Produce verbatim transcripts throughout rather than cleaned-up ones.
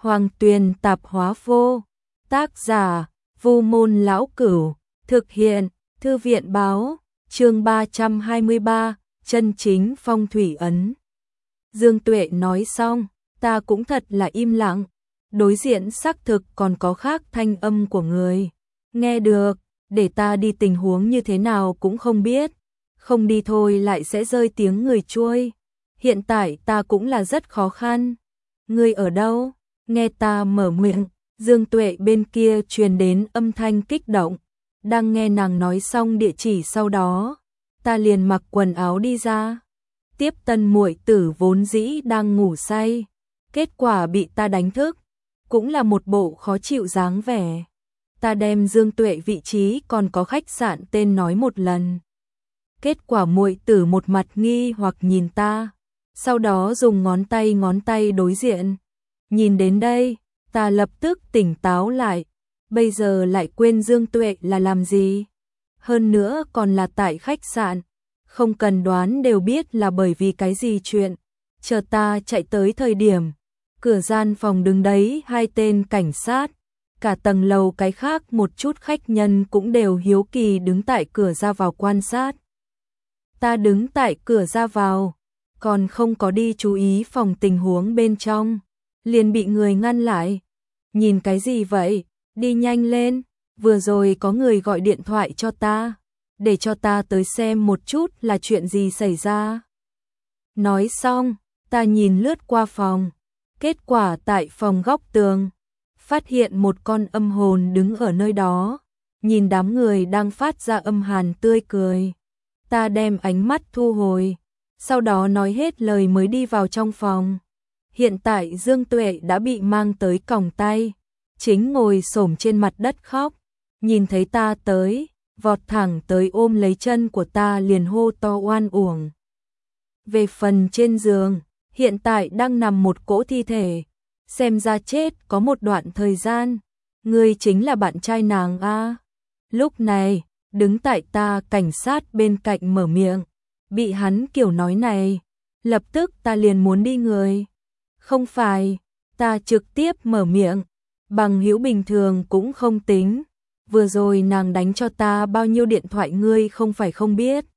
Hoàng Tuyền tạp hóa vô. Tác giả, Vu Môn Lão Cửu. Thực hiện, Thư viện báo. Chương ba trăm hai mươi ba, chân chính phong thủy ấn. Dương Tuệ nói xong, ta cũng thật là im lặng. Đối diện xác thực còn có khác thanh âm của người. Nghe được, để ta đi tình huống như thế nào cũng không biết. Không đi thôi lại sẽ rơi tiếng người trôi. Hiện tại ta cũng là rất khó khăn. Ngươi ở đâu? Nghe ta mở miệng, Dương Tuệ bên kia truyền đến âm thanh kích động. Đang nghe nàng nói xong địa chỉ sau đó, ta liền mặc quần áo đi ra. Tiếp tân muội tử vốn dĩ đang ngủ say, kết quả bị ta đánh thức, cũng là một bộ khó chịu dáng vẻ. Ta đem Dương Tuệ vị trí còn có khách sạn tên nói một lần. Kết quả muội tử một mặt nghi hoặc nhìn ta, sau đó dùng ngón tay ngón tay đối diện. Nhìn đến đây, ta lập tức tỉnh táo lại, bây giờ lại quên Dương Tuệ là làm gì. Hơn nữa còn là tại khách sạn, không cần đoán đều biết là bởi vì cái gì chuyện. Chờ ta chạy tới thời điểm, cửa gian phòng đứng đấy hai tên cảnh sát, cả tầng lầu cái khác một chút khách nhân cũng đều hiếu kỳ đứng tại cửa ra vào quan sát. Ta đứng tại cửa ra vào, còn không có đi chú ý phòng tình huống bên trong, liền bị người ngăn lại. Nhìn cái gì vậy? Đi nhanh lên, vừa rồi có người gọi điện thoại cho ta, để cho ta tới xem một chút là chuyện gì xảy ra. Nói xong, ta nhìn lướt qua phòng, kết quả tại phòng góc tường, phát hiện một con âm hồn đứng ở nơi đó, nhìn đám người đang phát ra âm hàn tươi cười. Ta đem ánh mắt thu hồi, sau đó nói hết lời mới đi vào trong phòng. Hiện tại Dương Tuệ đã bị mang tới còng tay, chính ngồi xổm trên mặt đất khóc, nhìn thấy ta tới, vọt thẳng tới ôm lấy chân của ta liền hô to oan uổng. Về phần trên giường, hiện tại đang nằm một cỗ thi thể, xem ra chết có một đoạn thời gian. Ngươi chính là bạn trai nàng a? Lúc này, đứng tại ta cảnh sát bên cạnh mở miệng, bị hắn kiểu nói này, lập tức ta liền muốn đi người. Không phải, ta trực tiếp mở miệng, bằng hữu bình thường cũng không tính, vừa rồi nàng đánh cho ta bao nhiêu điện thoại ngươi không phải không biết.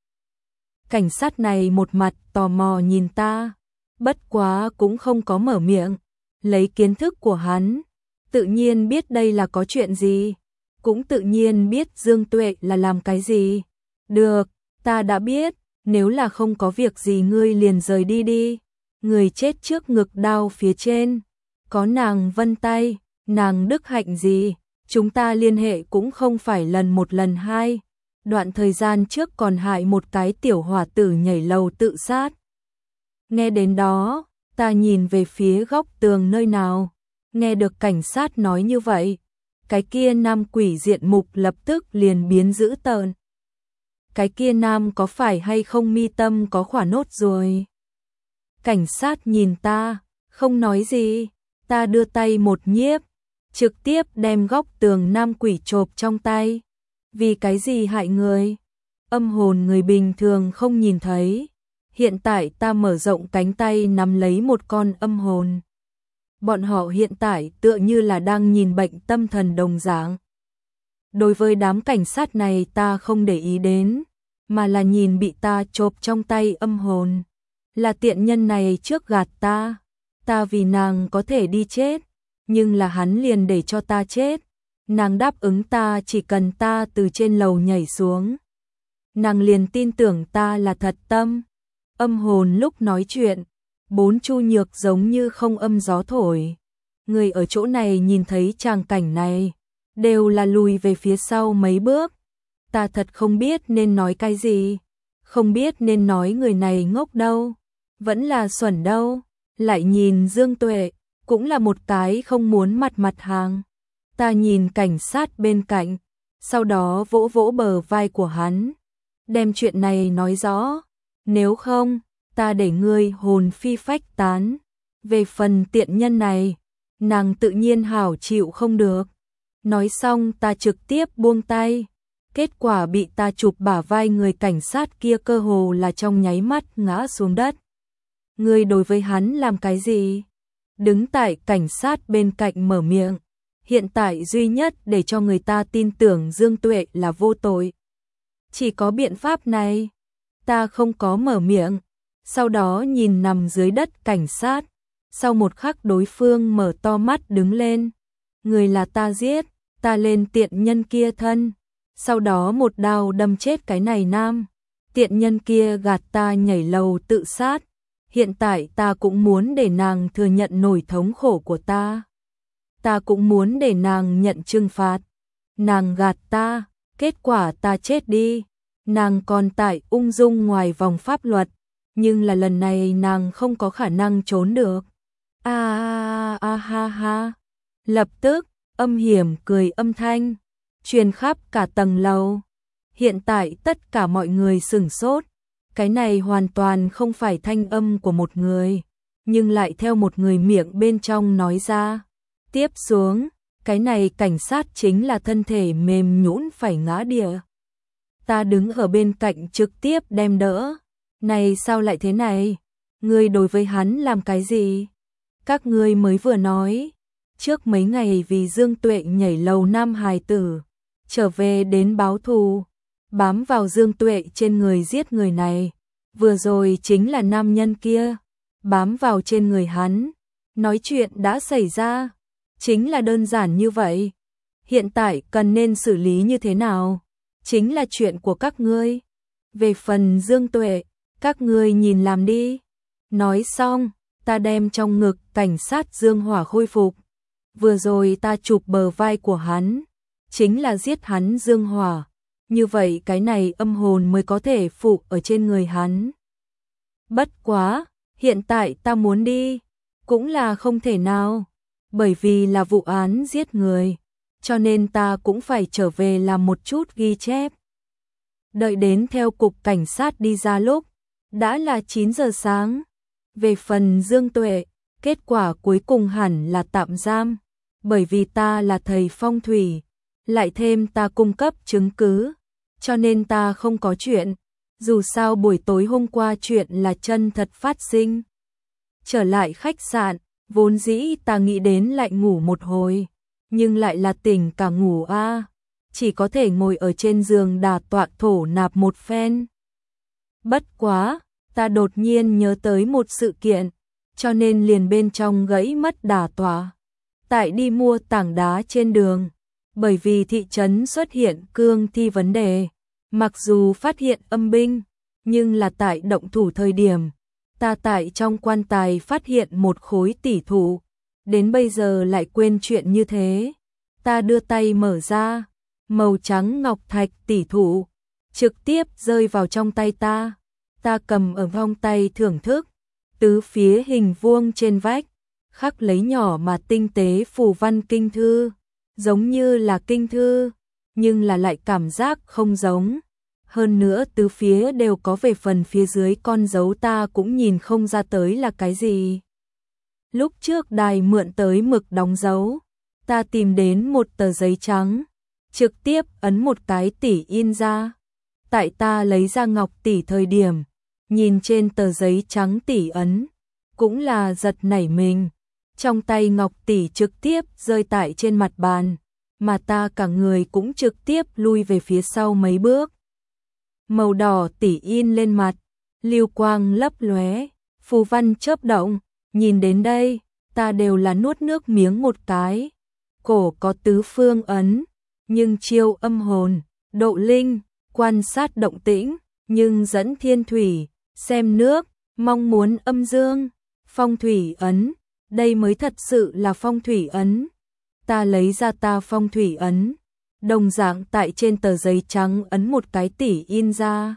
Cảnh sát này một mặt tò mò nhìn ta, bất quá cũng không có mở miệng, lấy kiến thức của hắn, tự nhiên biết đây là có chuyện gì, cũng tự nhiên biết Dương Tuệ là làm cái gì. Được, ta đã biết, nếu là không có việc gì ngươi liền rời đi đi. Người chết trước ngực đao phía trên, có nàng vân tay, nàng đức hạnh gì, chúng ta liên hệ cũng không phải lần một lần hai. Đoạn thời gian trước còn hại một cái tiểu hỏa tử nhảy lầu tự sát. Nghe đến đó, ta nhìn về phía góc tường nơi nào, nghe được cảnh sát nói như vậy, cái kia nam quỷ diện mục lập tức liền biến dữ tợn. Cái kia nam có phải hay không mi tâm có khỏa nốt rồi? Cảnh sát nhìn ta, không nói gì, ta đưa tay một nhiếp, trực tiếp đem góc tường nam quỷ chộp trong tay. Vì cái gì hại người? Âm hồn người bình thường không nhìn thấy. Hiện tại ta mở rộng cánh tay nắm lấy một con âm hồn. Bọn họ hiện tại tựa như là đang nhìn bệnh tâm thần đồng dạng. Đối với đám cảnh sát này ta không để ý đến, mà là nhìn bị ta chộp trong tay âm hồn. Là tiện nhân này trước gạt ta, ta vì nàng có thể đi chết, nhưng là hắn liền để cho ta chết. Nàng đáp ứng ta chỉ cần ta từ trên lầu nhảy xuống, nàng liền tin tưởng ta là thật tâm. Âm hồn lúc nói chuyện, bốn chu nhược giống như không âm gió thổi. Người ở chỗ này nhìn thấy tràng cảnh này, đều là lùi về phía sau mấy bước. Ta thật không biết nên nói cái gì, không biết nên nói người này ngốc đâu, vẫn là xuẩn đâu. Lại nhìn Dương Tuệ, cũng là một cái không muốn mặt mặt hàng. Ta nhìn cảnh sát bên cạnh, sau đó vỗ vỗ bờ vai của hắn, đem chuyện này nói rõ, nếu không, ta để ngươi hồn phi phách tán. Về phần tiện nhân này, nàng tự nhiên hảo chịu không được. Nói xong ta trực tiếp buông tay, kết quả bị ta chụp bả vai người cảnh sát kia cơ hồ là trong nháy mắt ngã xuống đất. Ngươi đối với hắn làm cái gì? đứng tại cảnh sát bên cạnh mở miệng. Hiện tại duy nhất để cho người ta tin tưởng Dương Tuệ là vô tội. Chỉ có biện pháp này. Ta không có mở miệng. Sau đó nhìn nằm dưới đất cảnh sát. Sau một khắc đối phương mở to mắt đứng lên. Người là ta giết, ta lên tiện nhân kia thân. Sau đó một đao đâm chết cái này nam. Tiện nhân kia gạt ta nhảy lầu tự sát. Hiện tại ta cũng muốn để nàng thừa nhận nỗi thống khổ của ta. Ta cũng muốn để nàng nhận trừng phạt. Nàng gạt ta, kết quả ta chết đi. Nàng còn tại ung dung ngoài vòng pháp luật, nhưng là lần này nàng không có khả năng trốn được. A a a ha ha. Lập tức, âm hiểm cười âm thanh truyền khắp cả tầng lầu. Hiện tại tất cả mọi người sửng sốt. Cái này hoàn toàn không phải thanh âm của một người, nhưng lại theo một người miệng bên trong nói ra. Tiếp xuống, cái này cảnh sát chính là thân thể mềm nhũn phải ngã địa. Ta đứng ở bên cạnh trực tiếp đem đỡ. Này sao lại thế này? Ngươi đối với hắn làm cái gì? Các ngươi mới vừa nói, trước mấy ngày vì Dương Tuệ nhảy lầu nam hài tử, trở về đến báo thù, bám vào Dương Tuệ trên người giết người này. Vừa rồi chính là nam nhân kia, bám vào trên người hắn. Nói chuyện đã xảy ra, chính là đơn giản như vậy. Hiện tại cần nên xử lý như thế nào? Chính là chuyện của các ngươi. Về phần Dương Tuệ, các ngươi nhìn làm đi. Nói xong, ta đem trong ngực cảnh sát Dương Hỏa khôi phục. Vừa rồi ta chụp bờ vai của hắn, chính là giết hắn Dương Hỏa. Như vậy cái này âm hồn mới có thể phụ ở trên người hắn. Bất quá, hiện tại ta muốn đi, cũng là không thể nào. Bởi vì là vụ án giết người, cho nên ta cũng phải trở về làm một chút ghi chép. Đợi đến theo cục cảnh sát đi ra lúc, đã là chín giờ sáng. Về phần Dương Tuệ, kết quả cuối cùng hẳn là tạm giam. Bởi vì ta là thầy phong thủy, lại thêm ta cung cấp chứng cứ, cho nên ta không có chuyện. Dù sao buổi tối hôm qua chuyện là chân thật phát sinh. Trở lại khách sạn, vốn dĩ ta nghĩ đến lại ngủ một hồi, nhưng lại là tỉnh cả ngủ a, chỉ có thể ngồi ở trên giường đà tọa thổ nạp một phen. Bất quá, ta đột nhiên nhớ tới một sự kiện, cho nên liền bên trong gãy mất đà tọa. Tại đi mua tảng đá trên đường, bởi vì thị trấn xuất hiện cương thi vấn đề, mặc dù phát hiện âm binh, nhưng là tại động thủ thời điểm, ta tại trong quan tài phát hiện một khối tỷ thủ, đến bây giờ lại quên chuyện như thế. Ta đưa tay mở ra, màu trắng ngọc thạch tỷ thủ, trực tiếp rơi vào trong tay ta. Ta cầm ở vòng tay thưởng thức, tứ phía hình vuông trên vách, khắc lấy nhỏ mà tinh tế phù văn kinh thư, giống như là kinh thư, nhưng là lại cảm giác không giống. Hơn nữa tứ phía đều có về phần phía dưới con dấu ta cũng nhìn không ra tới là cái gì. Lúc trước đài mượn tới mực đóng dấu, ta tìm đến một tờ giấy trắng, trực tiếp ấn một cái tỷ in ra. Tại ta lấy ra ngọc tỷ thời điểm, nhìn trên tờ giấy trắng tỷ ấn, cũng là giật nảy mình. Trong tay ngọc tỷ trực tiếp rơi tại trên mặt bàn, mà ta cả người cũng trực tiếp lui về phía sau mấy bước. Màu đỏ tỷ in lên mặt, lưu quang lấp lóe, phù văn chớp động, nhìn đến đây, ta đều là nuốt nước miếng một cái. Cổ có tứ phương ấn, nhưng chiêu âm hồn, độ linh, quan sát động tĩnh, nhưng dẫn thiên thủy, xem nước, mong muốn âm dương, phong thủy ấn, đây mới thật sự là phong thủy ấn. Ta lấy ra ta phong thủy ấn, đồng dạng tại trên tờ giấy trắng ấn một cái tỷ in ra.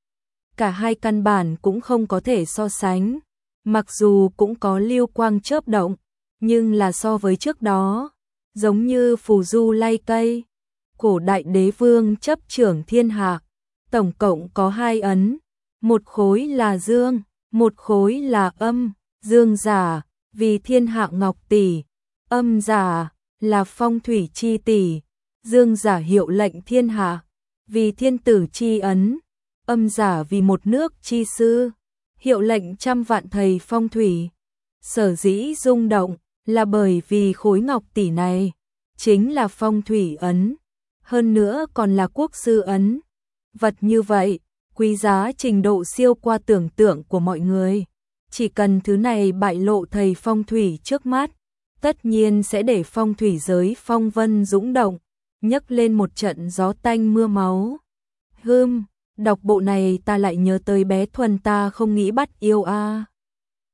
Cả hai căn bản cũng không có thể so sánh, mặc dù cũng có lưu quang chớp động, nhưng là so với trước đó, giống như phù du lay cây. Cổ đại đế vương chấp trưởng thiên hạ, tổng cộng có hai ấn, một khối là dương, một khối là âm. Dương giả vì thiên hạ ngọc tỷ, âm giả là phong thủy chi tỷ. Dương giả hiệu lệnh thiên hạ, vì thiên tử chi ấn, âm giả vì một nước chi sư, hiệu lệnh trăm vạn thầy phong thủy. Sở dĩ rung động là bởi vì khối ngọc tỷ này chính là phong thủy ấn, hơn nữa còn là quốc sư ấn. Vật như vậy, quý giá trình độ siêu qua tưởng tượng của mọi người. Chỉ cần thứ này bại lộ thầy phong thủy trước mắt, tất nhiên sẽ để phong thủy giới phong vân dũng động, nhấc lên một trận gió tanh mưa máu. Hừm, đọc bộ này ta lại nhớ tới bé Thuần ta không nghĩ bắt yêu a.